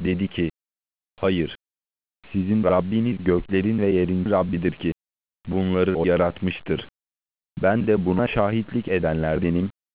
Dedi ki, hayır, sizin Rabbiniz göklerin ve yerin Rabbidir ki, bunları O yaratmıştır. Ben de buna şahitlik edenlerdenim.